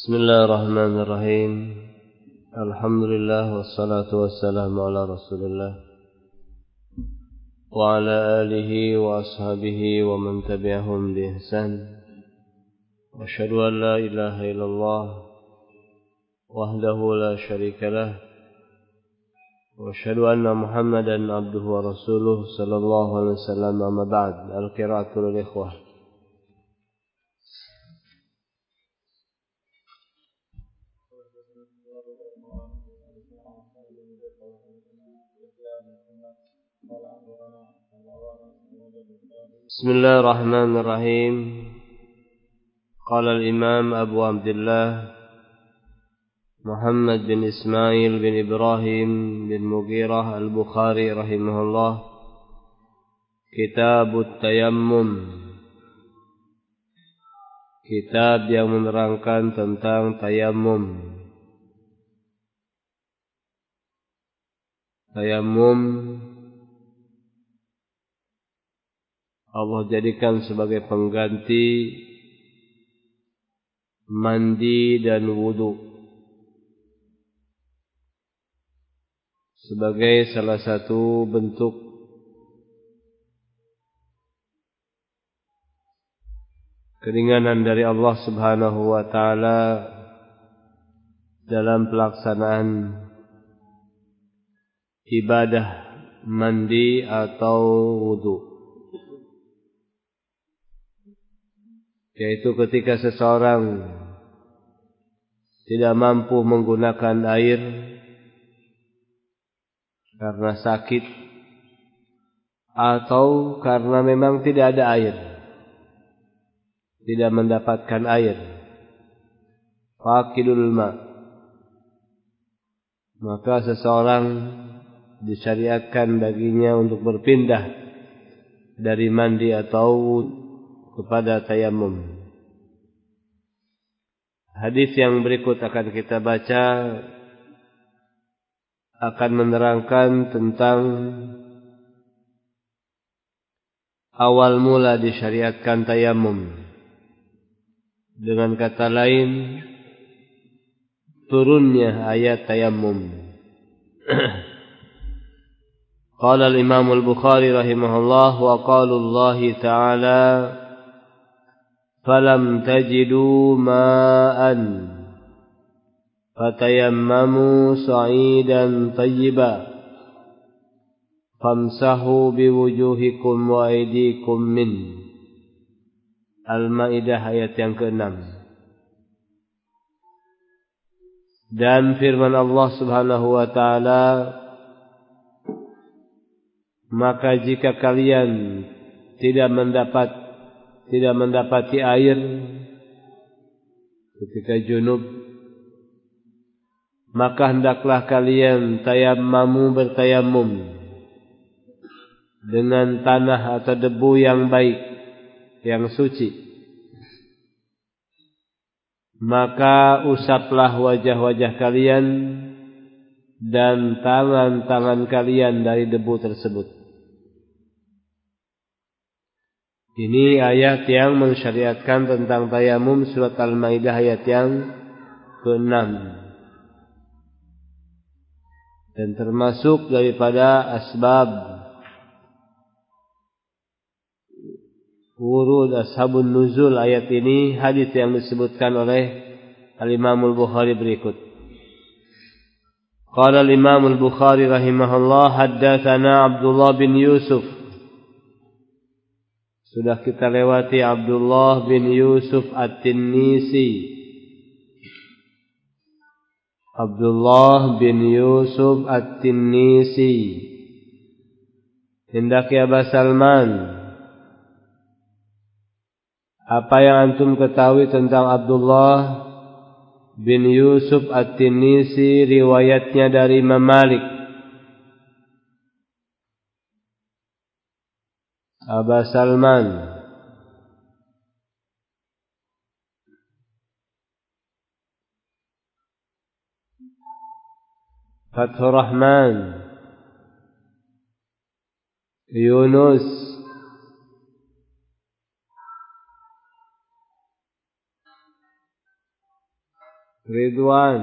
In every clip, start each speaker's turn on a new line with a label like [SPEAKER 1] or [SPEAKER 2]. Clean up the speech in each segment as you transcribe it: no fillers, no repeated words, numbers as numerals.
[SPEAKER 1] Bismillahirrahmanirrahim. Alhamdulillah wassalatu wassalamu ala Rasulillah wa ala alihi wa ashabihi wa man tabi'ahum bi ihsan. Wa asyhadu an la ilaha illallah wahdahu la syarika lah wa asyhadu anna Muhammadan abduhu wa rasuluh sallallahu alaihi wasallam. Amma ba'd. Al-qira'atu lil ikhwah. Bismillahirrahmanirrahim. Qala al-imam Abu Abdullah Muhammad bin Ismail bin Ibrahim bin Mughirah al-Bukhari rahimahullah, Kitabut Tayammum, kitab yang menerangkan tentang tayammum. Tayammum Allah jadikan sebagai pengganti mandi dan wudu, sebagai salah satu bentuk keringanan dari Allah Subhanahu wa ta'ala dalam pelaksanaan ibadah mandi atau wudu. Yaitu ketika seseorang tidak mampu menggunakan air karena sakit atau karena memang tidak ada air, tidak mendapatkan air, faqidul ma, maka seseorang disyariatkan baginya untuk berpindah dari mandi atau kepada tayammum. Hadis yang berikut akan kita baca akan menerangkan tentang awal mula disyariatkan tayammum. Dengan kata lain, turunnya ayat tayammum. Qala al-Imam al-Bukhari rahimahullah wa qala Allah ta'ala falam tajidu ma'an fatayammamu sa'idan tayyiba famsahu biwujuhikum wa aydikum min. Al-Maidah ayat yang ke-6. Dan firman Allah Subhanahu wa ta'ala, maka jika kalian tidak mendapati air ketika junub, maka hendaklah kalian bertayammum dengan tanah atau debu yang baik, yang suci. Maka usaplah wajah-wajah kalian dan tangan-tangan kalian dari debu tersebut. Ini ayat yang mensyariatkan tentang tayammum, surat Al-Maidah ayat yang ke-6. Dan termasuk daripada asbab wurud ashabun nuzul ayat ini, hadis yang disebutkan oleh Al-Imam Al-Bukhari berikut. Qala Al-Imam Al-Bukhari rahimahullah, haddatsana Abdullah bin Yusuf. Sudah kita lewati Abdullah bin Yusuf At-Tinnisi. Abdullah bin Yusuf At-Tinnisi. Hendak ya Aba Salman, apa yang antum ketahui tentang Abdullah bin Yusuf At-Tinnisi, riwayatnya dari Imam Malik? Aba Salman. Fathur Rahman. Yunus. Ridwan.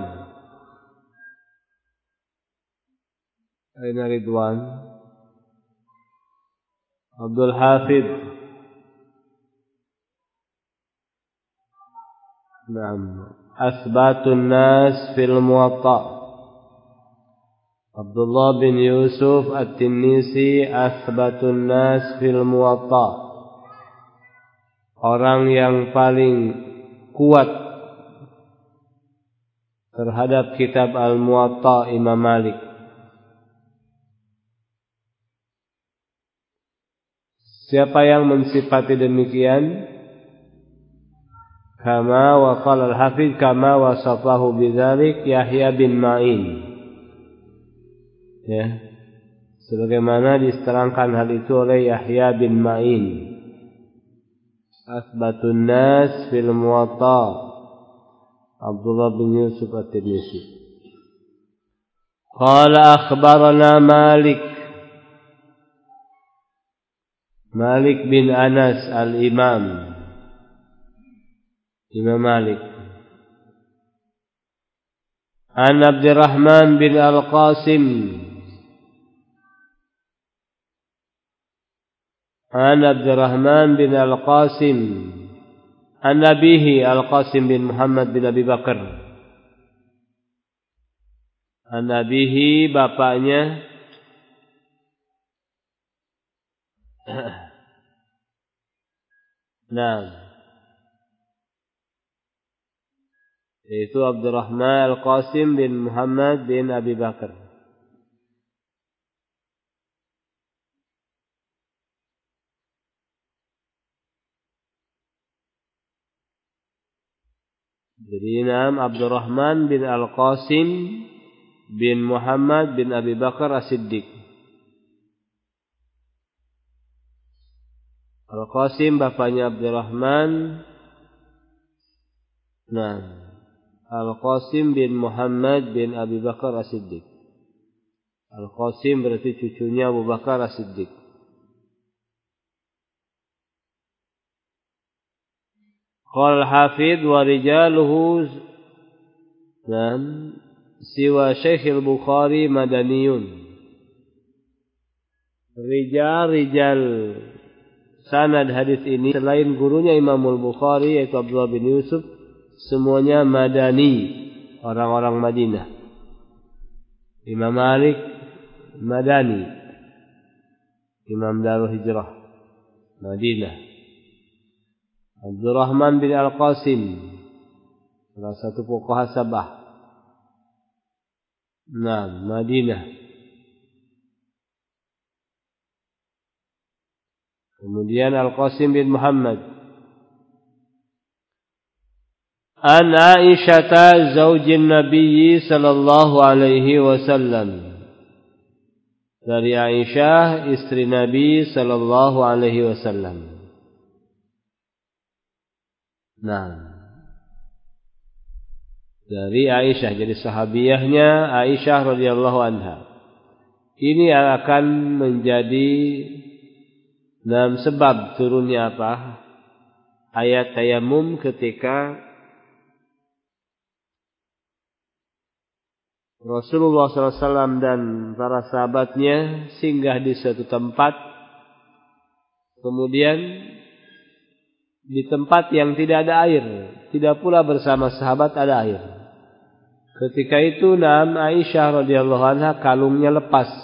[SPEAKER 1] Aina Ridwan? Abdul Hafid. Naam. Asbatun nas fil Muwatta. Abdullah bin Yusuf At-Tinnisi asbatun nas fil Muwatta. Orang yang paling kuat terhadap kitab Al-Muwatta Imam Malik. Siapa yang mensifati demikian? Kama wa qala al-Hafidz kama wasafahu bidzalik Yahya bin Ma'in. Ya. Sebagaimana diterangkan hal itu oleh Yahya bin Ma'in. Asbatun nas fil Muwatta. Abdullah bin Yusuf At-Tinnisi. Qala akhbarana Malik. Malik bin Anas al-Imam. Imam Malik. An Abdurrahman bin Al-Qasim. An Abdurrahman bin Al-Qasim. An Nabihi Al-Qasim bin Muhammad bin Abi Bakar. An Nabihi bapaknya Naam. Yaitu Abdurrahman Al-Qasim bin Muhammad bin Abi Bakar. Jadi nama Abdurrahman bin Al-Qasim bin Muhammad bin Abi Bakar As-Siddiq. Al-Qasim bapaknya Abdurrahman. Nah, Al-Qasim bin Muhammad bin Abi Bakar As-Siddiq. Al-Qasim berarti cucunya Abu Bakar As-Siddiq. Qala al-Hafidz wa rijaluhu siwa Syekh al-Bukhari madaniyun. Rijal sanad hadis ini selain gurunya Imam Al-Bukhari yaitu Abdullah bin Yusuf, semuanya Madani, orang-orang Madinah. Imam Malik Madani, Imam Darul Hijrah Madinah. Abdurrahman bin Al-Qasim, salah satu fuqaha Sabah. Nah, Madinah. Kemudian Al-Qasim bin Muhammad. An Aisyah zaujin Nabi sallallahu alaihi wasallam. Dari Aisyah istri Nabi sallallahu alaihi wasallam. Nah. Dari Aisyah, jadi sahabiyahnya Aisyah radhiyallahu anha. Ini akan menjadi sebab turunnya apa? Ayat tayamum ketika Rasulullah SAW dan para sahabatnya singgah di suatu tempat. Kemudian di tempat yang tidak ada air, tidak pula bersama sahabat ada air. Ketika itu Aisyah radhiyallahu anha kalungnya lepas.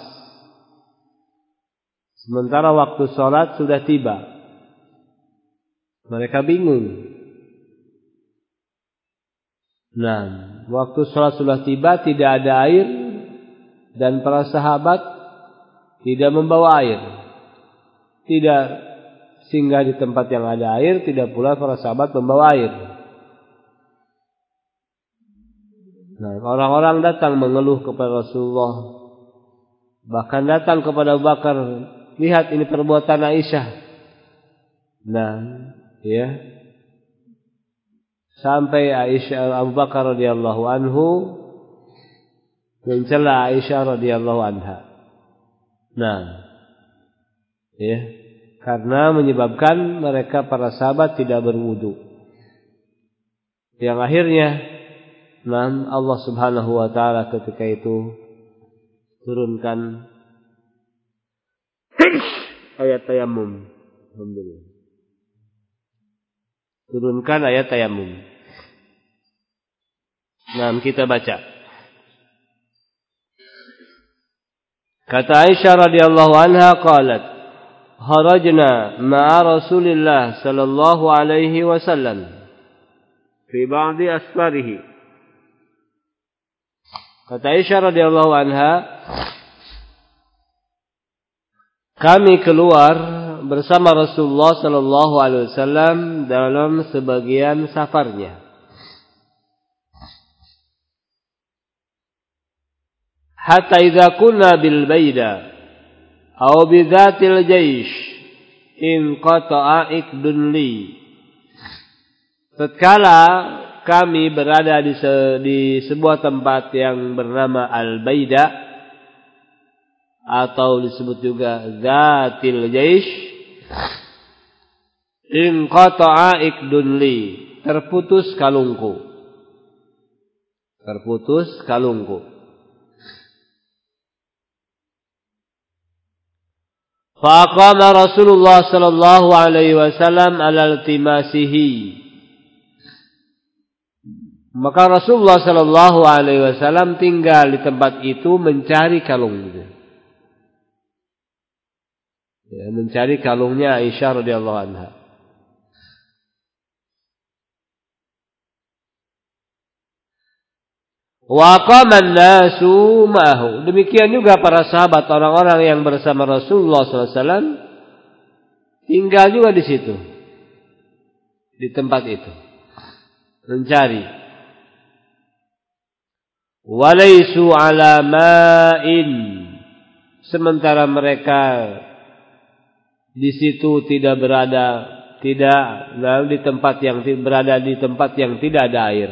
[SPEAKER 1] Sementara waktu sholat sudah tiba. Mereka bingung. Nah, waktu sholat sudah tiba, tidak ada air. Dan para sahabat tidak membawa air. Tidak singgah di tempat yang ada air. Tidak pula para sahabat membawa air. Nah, orang-orang datang mengeluh kepada Rasulullah. Bahkan datang kepada Abu Bakar. Lihat ini perbuatan Aisyah. Nah, ya. Sampai Aisyah Abu Bakar radhiyallahu anhu mencela Aisyah radhiyallahu anha. Nah, ya. Karena menyebabkan mereka para sahabat tidak berwudu. Yang akhirnya Nah, Allah Subhanahu wa taala ketika itu turunkan ayat tayamum. Alhamdulillah. Turunkan ayat tayamum. Nah, kita baca. Kata Aisyah radhiyallahu anha qalat, "Kharajna ma'a Rasulillah sallallahu alaihi wasallam fi ba'di asfarihi." Kata Aisyah radhiyallahu anha, kami keluar bersama Rasulullah sallallahu alaihi wasallam dalam sebagian safarnya. Hatta idza kunna bil baida aw bi dzatil jaish in qata'a ikdun li. Tatkala kami berada di sebuah tempat yang bernama Al-Baida atau disebut juga Zatil Jaish, in qata'a ikdun li, terputus kalungku. Terputus kalungku. Faqama Rasulullah sallallahu alaihi wasallam ala iltimasihi. Maka Rasulullah sallallahu alaihi wasallam tinggal di tempat itu mencari kalungnya. Ya, mencari kalungnya Aisyah radhiyallahu anha. Wa qama an-nasu ma'ahu. Demikian juga para sahabat, orang-orang yang bersama Rasulullah sallallahu alaihi wasallam tinggal juga di situ. Di tempat itu. Mencari. Walaisu ala ma'in, sementara mereka di situ tidak di tempat yang tidak ada air.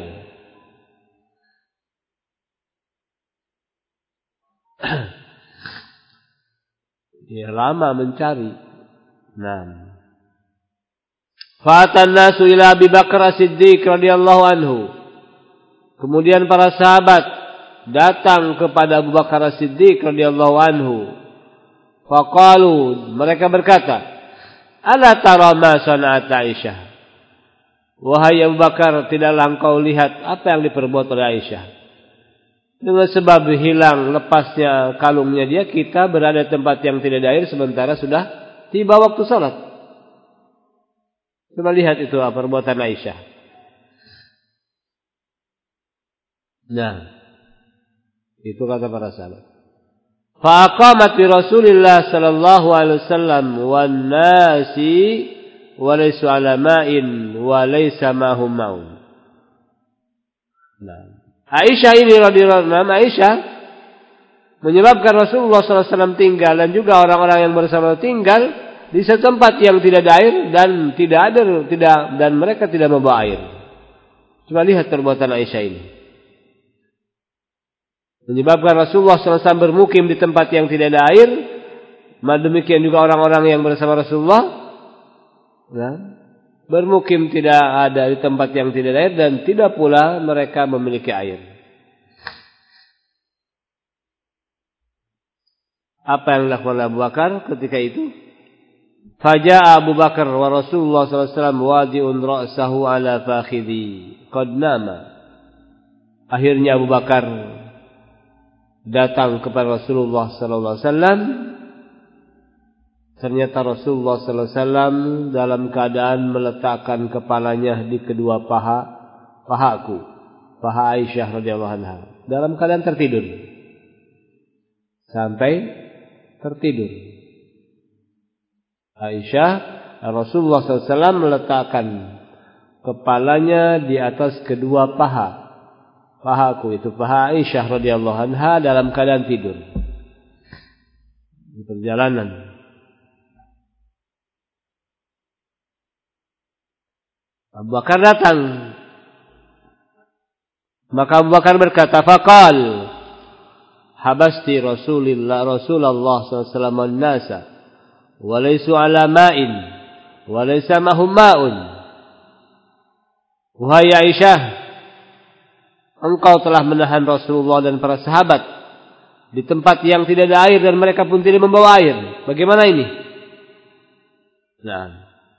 [SPEAKER 1] Ya, lama mencari. Nah, fatan nasu ila Abi Bakar As-Siddiq radhiyallahu anhu. Kemudian para sahabat datang kepada Abu Bakar As-Siddiq radhiyallahu anhu. Faqalu, mereka berkata, "Ala tara ma sana'at Aisyah?" Wahai Abu Bakar, tidaklah engkau lihat apa yang diperbuat oleh Aisyah? Dengan sebab hilang lepasnya kalungnya dia, kita berada di tempat yang tidak ada air sementara sudah tiba waktu salat. Coba lihat itu perbuatan Aisyah. Nah, itu kata para sahabat. Faqamat bi Rasulillah sallallahu alaihi wasallam wan nasi wa laysa ala ma'in wa laysa ma'hum ma'un. Nah, Aisyah ini radhiyallahu anha, Aisyah menyebabkan Rasulullah sallallahu alaihi wasallam tinggal dan juga orang-orang yang bersama tinggal di satu tempat yang tidak ada air dan mereka tidak membawa air. Coba lihat perbuatan Aisyah ini. Menyebabkan Rasulullah SAW bermukim di tempat yang tidak ada air. Demikian juga orang-orang yang bersama Rasulullah bermukim tidak ada di tempat yang tidak ada air, dan tidak pula mereka memiliki air. Apa yang dilakukan Abu Bakar ketika itu? Faja'a Abu Bakar wa Rasulullah SAW wadi'un ra'sahu ala fakhidhi qad nama. Akhirnya Abu Bakar datang kepada Rasulullah sallallahu alaihi wasallam. Ternyata Rasulullah sallallahu alaihi wasallam dalam keadaan meletakkan kepalanya di kedua paha Aisyah radhiyallahu anha, dalam keadaan tertidur. Sampai tertidur. Rasulullah sallallahu alaihi wasallam meletakkan kepalanya di atas kedua paha Aisyah radhiyallahu anha dalam keadaan tidur di perjalanan. Abu Bakar datang, maka Abu Bakar berkata, faqal habasti Rasulullah sallallahu alaihi wasallam an-nasa wa laysu ala ma'in wa laysa mahum ma'un. Wahai Aisyah, engkau telah menahan Rasulullah dan para sahabat di tempat yang tidak ada air dan mereka pun tidak membawa air. Bagaimana ini? Nah,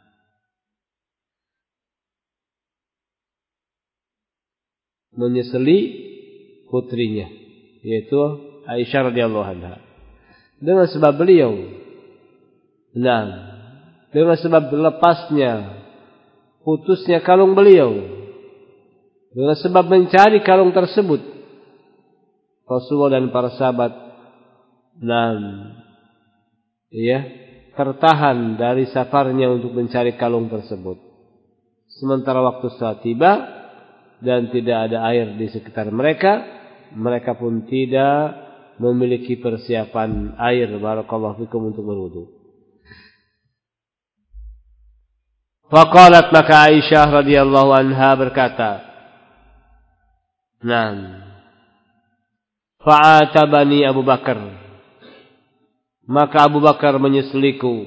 [SPEAKER 1] menyesali putrinya, yaitu Aisyah radhiyallahu anha. Dengan sebab beliau, dengan sebab lepasnya, putusnya kalung beliau, dengan sebab mencari kalung tersebut, Rasulullah dan para sahabat tertahan dari safarnya untuk mencari kalung tersebut. Sementara waktu saat tiba dan tidak ada air di sekitar mereka, mereka pun tidak memiliki persiapan air barakallahu fikum untuk berwudu. Faqalat, maka Aisyah radhiyallahu anha berkata, fa'atabani Abu Bakar, maka Abu Bakar menyeseliku.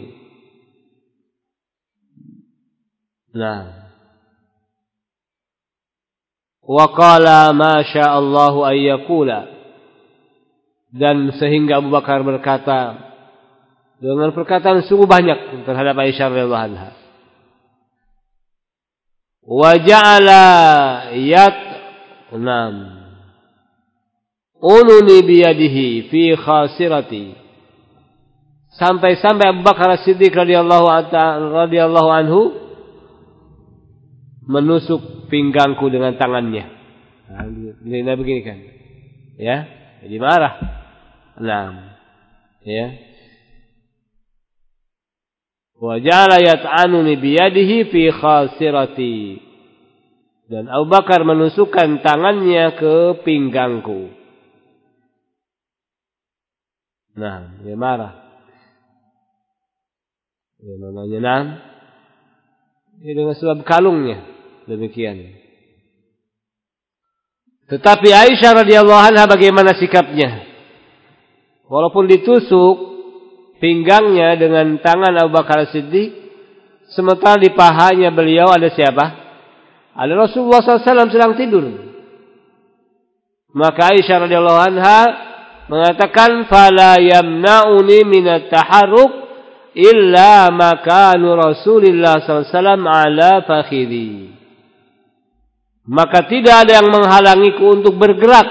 [SPEAKER 1] Wa qala ma syaa Allahu ay yaqula, dan sehingga Abu Bakar berkata dengan perkataan sungguh banyak terhadap Aisyah radhiyallahu anha. Wa ja'ala ununi biyadihi fi khasirati, sampai-sampai Abu Bakar As-Siddiq radhiyallahu anhu menusuk pinggangku dengan tangannya. Nah, begini kan. Ya, jadi marah. Wa ja'ala yat'anuni biyadihi fi khasirati, dan Abu Bakar menusukkan tangannya ke pinggangku. Dia marah. Dia namanya ini dengan sebab kalungnya, demikian. Tetapi Aisyah radhiyallahu anha bagaimana sikapnya? Walaupun ditusuk pinggangnya dengan tangan Abu Bakar Siddiq, sementara di pahanya beliau ada siapa? Ada Rasulullah SAW sedang tidur. Maka Aisyah radhiyallahu anha mengatakan, fala yamna'uni minat taharruk illa makanu Rasulillah SAW ala fakhidhi. Maka tidak ada yang menghalangiku untuk bergerak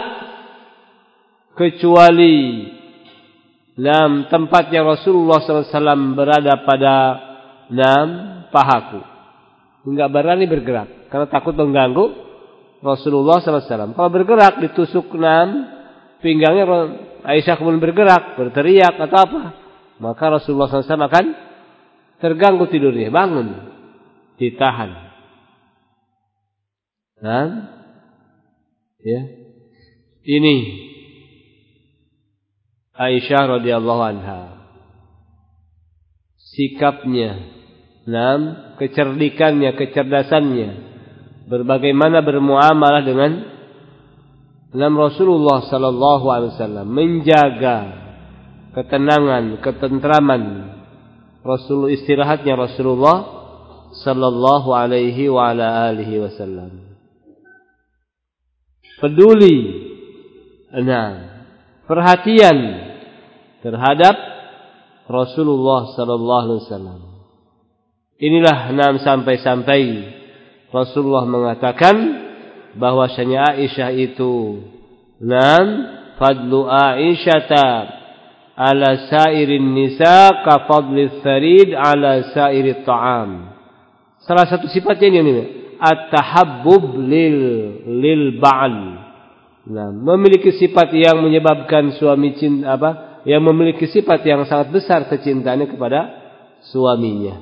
[SPEAKER 1] kecuali tempatnya Rasulullah SAW berada pada pahaku. Enggak berani bergerak karena takut mengganggu Rasulullah SAW. Kalau bergerak ditusuk pinggangnya, Aisyah kemudian bergerak, berteriak atau apa, maka Rasulullah SAW akan terganggu tidurnya, bangun, ditahan. Ini Aisyah radhiyallahu anha, sikapnya, kecerdikannya, kecerdasannya, berbagaimana bermuamalah dengan Rasulullah sallallahu alaihi wasallam, menjaga ketenangan, ketentraman istirahatnya Rasulullah sallallahu alaihi wa ala alihi wasallam. Peduli, perhatian terhadap Rasulullah sallallahu alaihi wasallam. Inilah sampai-sampai Rasulullah mengatakan bahwasanya Aisyah itu fadlu Aisyata ala sairin nisa ka fadli tharid ala sairi ta'am. Salah satu sifatnya ini at-tahabbub lil ba'al. Memiliki sifat yang menyebabkan suami cinta, yang memiliki sifat yang sangat besar kecintaannya kepada suaminya.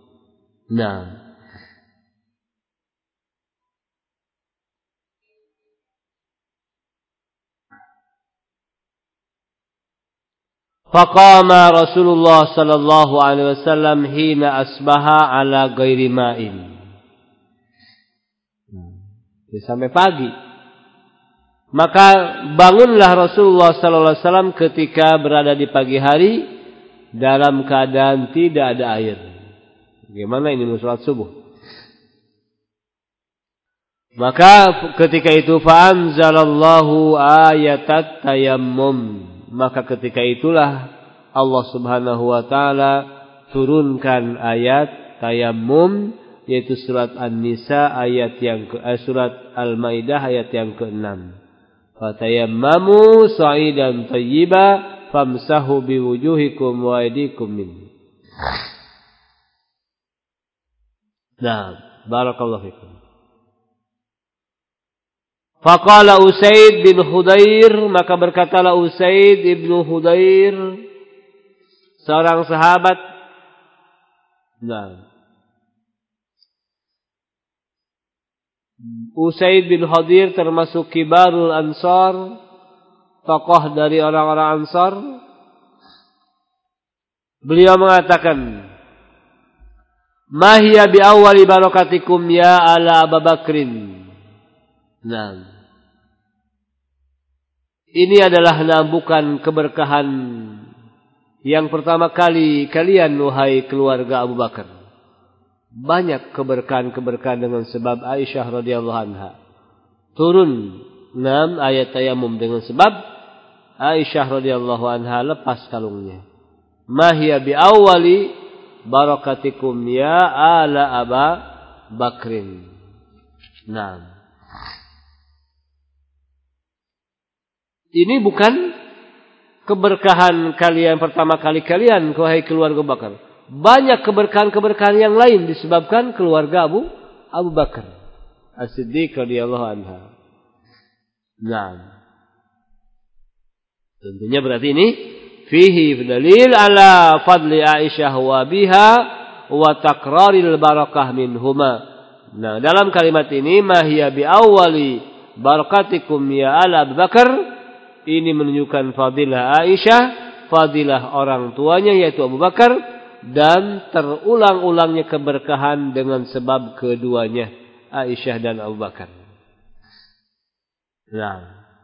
[SPEAKER 1] Faqama Rasulullah sallallahu alaihi wasallam hina asbaha ala ghairi ma'in. Sampai pagi. Maka bangunlah Rasulullah sallallahu alaihi wasallam ketika berada di pagi hari dalam keadaan tidak ada air. Bagaimana ini salat subuh? Maka ketika itu fa'anzalallahu ayatat tayammum. Maka ketika itulah Allah Subhanahu wa taala turunkan ayat tayammum, yaitu surat An-Nisa ayat yang surat Al-Maidah ayat yang ke-6. Fatayammamu sa'idan thayyiba famsahu biwujuhikum wa aydikum min. Nah, barakallahu fikum. Faqala Usaid bin Khudair, maka berkatalah Usaid bin Khudair, seorang sahabat. Nah, Usaid bin Khudair termasuk kibarul Ansar, tokoh dari orang-orang Ansar. Beliau mengatakan, "Ma hiya bi awwali barakatikum ya ala Abu Bakrin." Nah, ini adalah bukan keberkahan yang pertama kali kalian wahai keluarga Abu Bakar. Banyak keberkahan-keberkahan dengan sebab Aisyah radhiyallahu anha. Turun 6 ayat tayammum dengan sebab Aisyah radhiyallahu anha lepas kalungnya. Mahya bi awwali barakatikum ya ala Aba Bakrin. Nah, ini bukan keberkahan kalian pertama kali kalian wahai keluarga Abu Bakar. Banyak keberkahan-keberkahan yang lain disebabkan keluarga Abu Bakar As-Siddiq radhiyallahu anha. Nah, tentunya berarti ini fihi dalil ala fadli Aisyah wa biha wa takraril barakah minhuma. Nah, dalam kalimat ini mahya bi awwali barakatikum ya ala Abu Bakar, ini menunjukkan fadilah Aisyah, fadilah orang tuanya yaitu Abu Bakar, dan terulang-ulangnya keberkahan dengan sebab keduanya Aisyah dan Abu Bakar. Nah,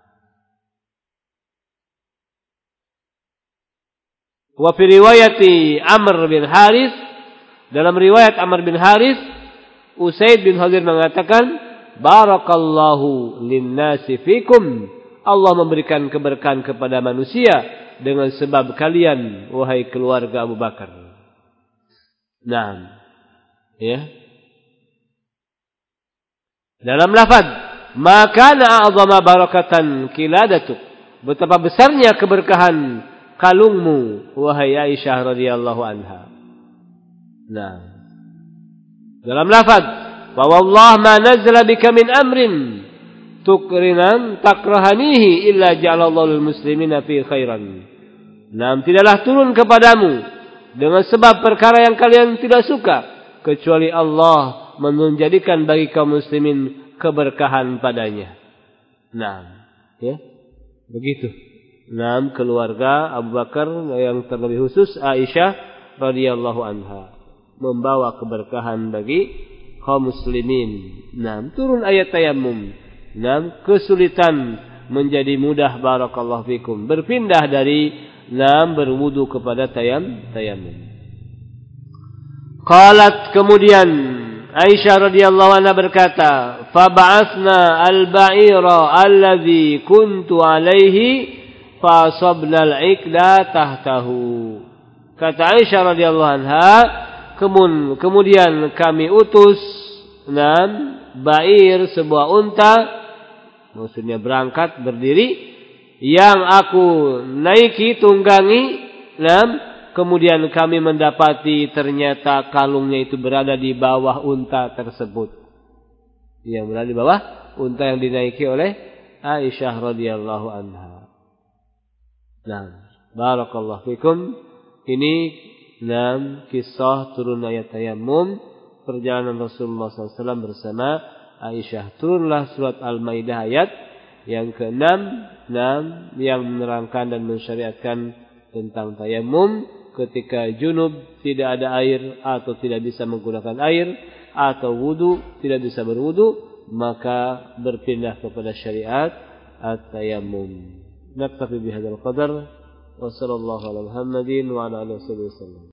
[SPEAKER 1] wa fi riwayati Amr bin Harith, dalam riwayat Amr bin Harith, Usaid bin Khudair mengatakan, barakallahu linnasi fikum. Allah memberikan keberkahan kepada manusia dengan sebab kalian wahai keluarga Abu Bakar. Nah, ya. Dalam lafaz, maka na'azama barakatan kiladatuk. Betapa besarnya keberkahan kalungmu wahai Aisyah radhiyallahu anha. Nah, dalam lafaz, wa wallah ma nazala bika min amrin tukrinan takrahanihi illa ja'alallahu lil muslimina fi khairan. Nah, tidaklah turun kepadamu dengan sebab perkara yang kalian tidak suka, kecuali Allah menjadikan bagi kaum muslimin keberkahan padanya. Nah, ya, begitu. Nah, keluarga Abu Bakar yang terlebih khusus Aisyah radhiyallahu anha membawa keberkahan bagi kaum muslimin. Nah, turun ayat tayammum. Nah, kesulitan menjadi mudah, barakallahu fikum. Berpindah dari berwudu kepada tayammum. Qalat, kemudian Aisyah radhiyallahu anha berkata, fa ba'athna al-ba'ira alladhi kuntu alaihi fa asabna al-ikla tahtahu. Kata Aisyah radhiyallahu anha, kemudian kami utus ba'ir, sebuah unta, maksudnya berangkat berdiri, yang aku naiki, tunggangi, kemudian kami mendapati ternyata kalungnya itu berada di bawah unta tersebut. Yang berada di bawah unta yang dinaiki oleh Aisyah radhiyallahu anha. Nah, barakallahu fikum. Ini kisah turun ayat tayammum, perjalanan Rasulullah SAW bersama Aisyah. Turunlah surat Al-Maidah ayat yang ke-6, yang menerangkan dan mensyariatkan tentang tayammum ketika junub, tidak ada air atau tidak bisa menggunakan air, atau wudu tidak bisa berwudu, maka berpindah kepada syariat at-tayammum. Naktafi bihadzal qadar wa sallallahu ala Muhammadin wa ala alihi wasallam.